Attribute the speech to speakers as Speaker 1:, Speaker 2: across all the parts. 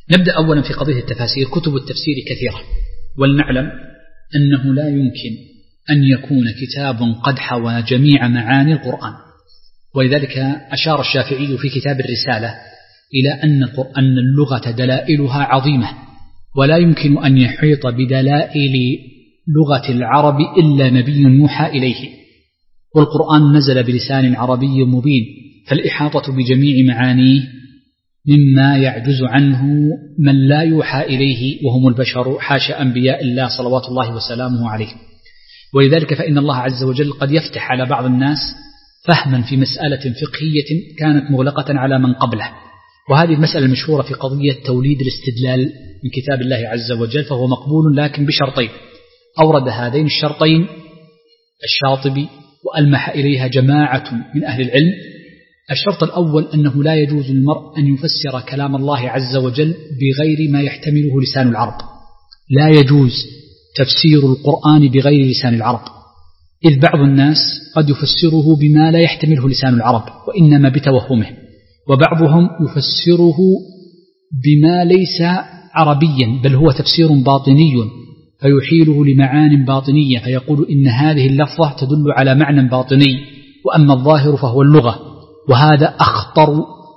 Speaker 1: نبدأ أولا في قضية التفاسير. كتب التفسير كثيرة، ولنعلم أنه لا يمكن أن يكون كتاب قد حوى جميع معاني القرآن، ولذلك أشار الشافعي في كتاب الرسالة إلى أن اللغة دلائلها عظيمة، ولا يمكن أن يحيط بدلائل لغة العرب إلا نبي يوحى إليه، والقرآن نزل بلسان عربي مبين، فالإحاطة بجميع معانيه مما يعجز عنه من لا يوحى إليه وهم البشر، حاشا أنبياء الله صلوات الله وسلامه عليه. ولذلك فإن الله عز وجل قد يفتح على بعض الناس فهما في مسألة فقهية كانت مغلقة على من قبله، وهذه المسألة المشهورة في قضية توليد الاستدلال من كتاب الله عز وجل، فهو مقبول لكن بشرطين. أورد هذين الشرطين الشاطبي وألمح إليها جماعة من أهل العلم. الشرط الأول أنه لا يجوز للمرء أن يفسر كلام الله عز وجل بغير ما يحتمله لسان العرب، لا يجوز تفسير القرآن بغير لسان العرب، إذ بعض الناس قد يفسره بما لا يحتمله لسان العرب وإنما بتوهمه، وبعضهم يفسره بما ليس عربيا بل هو تفسير باطني فيحيله لمعان باطنية، فيقول إن هذه اللفظة تدل على معنى باطني وأما الظاهر فهو اللغة، وهذا أخطر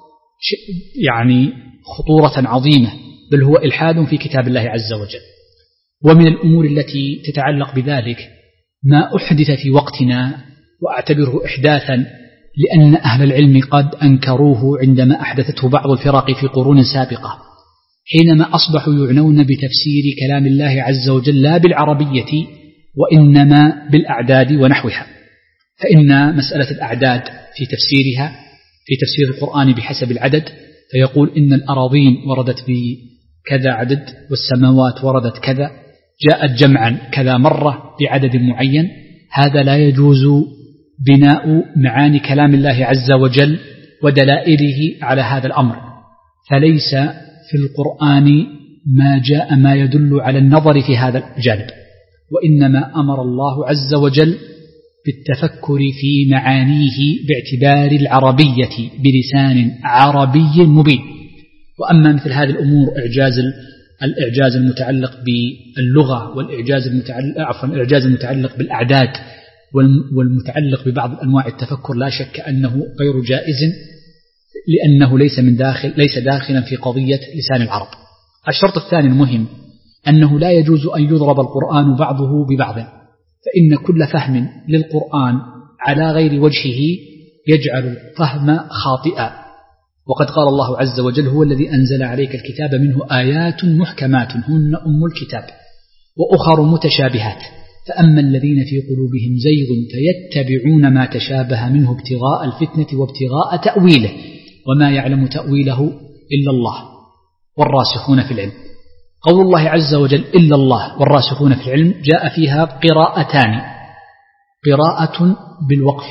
Speaker 1: خطورة عظيمة، بل هو إلحاد في كتاب الله عز وجل. ومن الأمور التي تتعلق بذلك ما أحدث في وقتنا، وأعتبره إحداثا لأن أهل العلم قد أنكروه عندما أحدثته بعض الفرق في قرون سابقة، حينما أصبحوا يعنون بتفسير كلام الله عز وجل لا بالعربية وإنما بالأعداد ونحوها. فإن مسألة الأعداد في تفسيرها في تفسير القرآن بحسب العدد، فيقول إن الأراضين وردت بكذا عدد والسماوات وردت كذا، جاءت جمعا كذا مرة بعدد معين، هذا لا يجوز بناء معاني كلام الله عز وجل ودلائله على هذا الأمر. فليس في القرآن ما جاء ما يدل على النظر في هذا الجانب، وإنما أمر الله عز وجل بالتفكر في معانيه باعتبار العربية بلسان عربي مبين. وأما مثل هذه الأمور الإعجاز المتعلق باللغة والإعجاز المتعلق بالأعداد والمتعلق ببعض أنواع التفكر، لا شك أنه غير جائز لأنه ليس داخلا في قضية لسان العرب. الشرط الثاني المهم أنه لا يجوز أن يضرب القرآن بعضه ببعض، فإن كل فهم للقرآن على غير وجهه يجعل الفهم خاطئا. وقد قال الله عز وجل: هو الذي أنزل عليك الكتاب منه آيات محكمات هن أم الكتاب وأخر متشابهات، فأما الذين في قلوبهم زيغ فيتبعون ما تشابه منه ابتغاء الفتنة وابتغاء تأويله وما يعلم تأويله إلا الله والراسخون في العلم. قول الله عز وجل إلا الله والراسخون في العلم جاء فيها قراءتان: قراءة بالوقف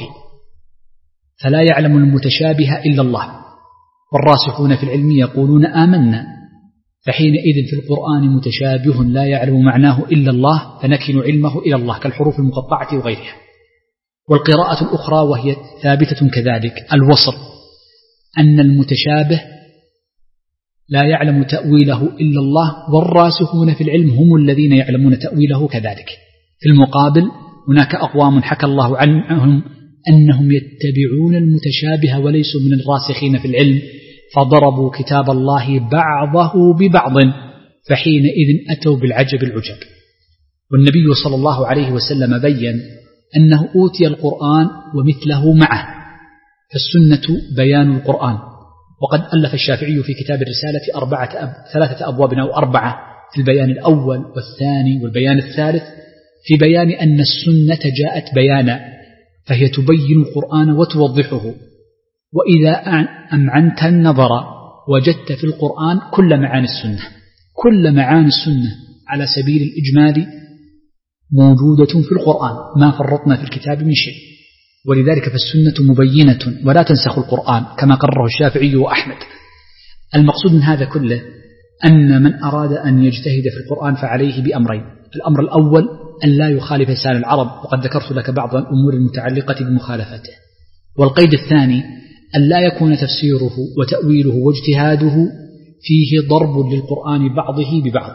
Speaker 1: فلا يعلم المتشابه إلا الله، والراسخون في العلم يقولون آمنا، فحينئذ في القرآن متشابه لا يعلم معناه إلا الله فنكن علمه إلى الله كالحروف المقطعة وغيرها. والقراءة الأخرى وهي ثابتة كذلك الوصل، أن المتشابه لا يعلم تأويله إلا الله والراسخون في العلم هم الذين يعلمون تأويله كذلك. في المقابل هناك أقوام حكى الله عنهم أنهم يتبعون المتشابه وليسوا من الراسخين في العلم، فضربوا كتاب الله بعضه ببعض فحينئذ أتوا بالعجب العجب. والنبي صلى الله عليه وسلم بيّن أنه أوتي القرآن ومثله معه، فالسنة بيان القرآن. وقد ألف الشافعي في كتاب الرسالة 3 أبواب أو 4 في البيان الأول والثاني والبيان الثالث، في بيان أن السنة جاءت بيانا فهي تبين القرآن وتوضحه، وإذا أمعنت النظر وجدت في القرآن كل معاني السنة على سبيل الإجمال موجودة في القرآن، ما فرطنا في الكتاب من شيء. ولذلك فالسنة مبينة ولا تنسخ القرآن كما قرره الشافعي وأحمد. المقصود من هذا كله أن من أراد أن يجتهد في القرآن فعليه بأمرين: الأمر الأول أن لا يخالف لسان العرب، وقد ذكرت لك بعض الأمور المتعلقة بمخالفته. والقيد الثاني أن لا يكون تفسيره وتأويله واجتهاده فيه ضرب للقرآن بعضه ببعض،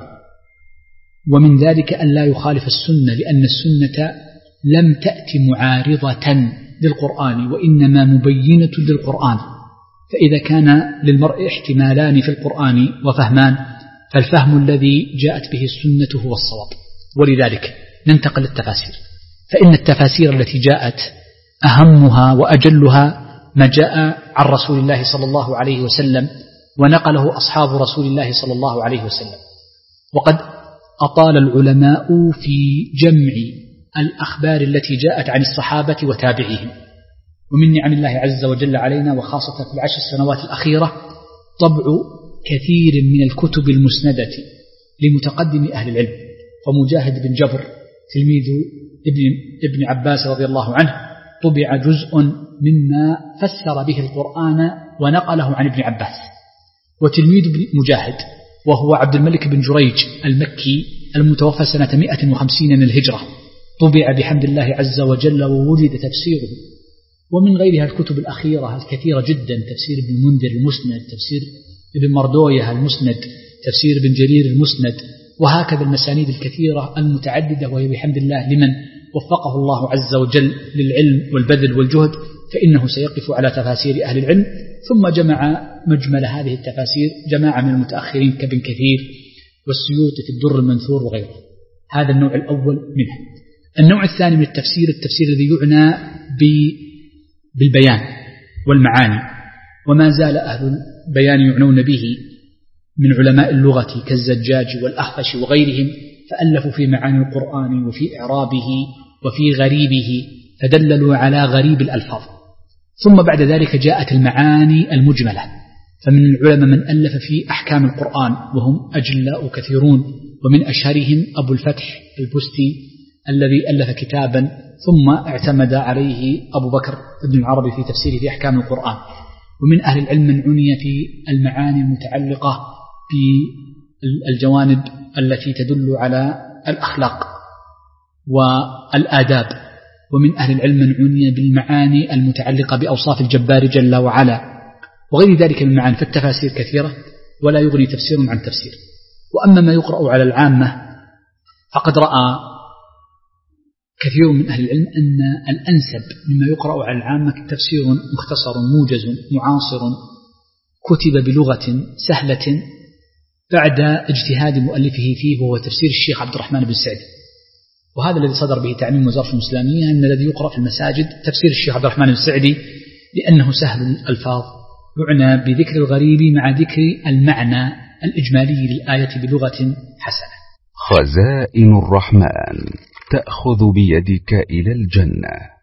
Speaker 1: ومن ذلك أن لا يخالف السنة، لأن السنة لم تأتي معارضة للقرآن وإنما مبينة للقرآن، فإذا كان للمرء احتمالان في القرآن وفهمان فالفهم الذي جاءت به السنة هو الصواب. ولذلك ننتقل للتفاسير، فإن التفاسير التي جاءت أهمها وأجلها ما جاء عن رسول الله صلى الله عليه وسلم ونقله أصحاب رسول الله صلى الله عليه وسلم. وقد أطال العلماء في جمع الأخبار التي جاءت عن الصحابة وتابعيهم، ومن نعم الله عز وجل علينا وخاصة في العشر السنوات الأخيرة طبع كثير من الكتب المسندة لمتقدم أهل العلم. فمجاهد بن جبر تلميذ ابن عباس رضي الله عنه طبع جزء مما فسر به القرآن ونقله عن ابن عباس، وتلميذ مجاهد وهو عبد الملك بن جريج المكي المتوفى سنة 150 من الهجرة طبع بحمد الله عز وجل ووجد تفسيره. ومن غيرها الكتب الأخيرة الكثيرة جدا، تفسير ابن المنذر المسند، تفسير ابن مردويه المسند، تفسير ابن جرير المسند، وهكذا المسانيد الكثيرة المتعددة، وهي بحمد الله لمن وفقه الله عز وجل للعلم والبذل والجهد فإنه سيقف على تفاسير أهل العلم. ثم جمع مجمل هذه التفاسير جماعة من المتأخرين كابن كثير والسيوطي في الدر المنثور وغيره. هذا النوع الأول منها. النوع الثاني من التفسير الذي يعنى بالبيان والمعاني، وما زال أهل البيان يعنون به من علماء اللغة كالزجاج والأخفش وغيرهم، فألفوا في معاني القرآن وفي إعرابه وفي غريبه، فدللوا على غريب الألفاظ. ثم بعد ذلك جاءت المعاني المجملة، فمن العلماء من ألف في أحكام القرآن وهم أجلاء كثيرون، ومن أشهرهم أبو الفتح البستي الذي ألف كتابا ثم اعتمد عليه أبو بكر ابن العربي في تفسيره في أحكام القرآن. ومن أهل العلم من عني في المعاني المتعلقة بالجوانب التي تدل على الأخلاق والآداب، ومن أهل العلم من عني بالمعاني المتعلقة بأوصاف الجبار جل وعلا وغير ذلك من معاني. فالتفاسير كثيرة ولا يغني تفسير عن تفسير. وأما ما يقرأ على العامة فقد رأى كثير من أهل العلم أن الأنسب مما يقرأ على العامة تفسير مختصر موجز معاصر كتب بلغة سهلة بعد اجتهاد مؤلفه فيه، وهو تفسير الشيخ عبد الرحمن بن سعدي. وهذا الذي صدر به تعميم وزارة الإسلامية أن الذي يقرأ في المساجد تفسير الشيخ عبد الرحمن بن سعدي، لأنه سهل الألفاظ، يعنى بذكر الغريب مع ذكر المعنى الإجمالي للآية بلغة حسنة.
Speaker 2: خزائن الرحمن تأخذ بيدك إلى الجنة.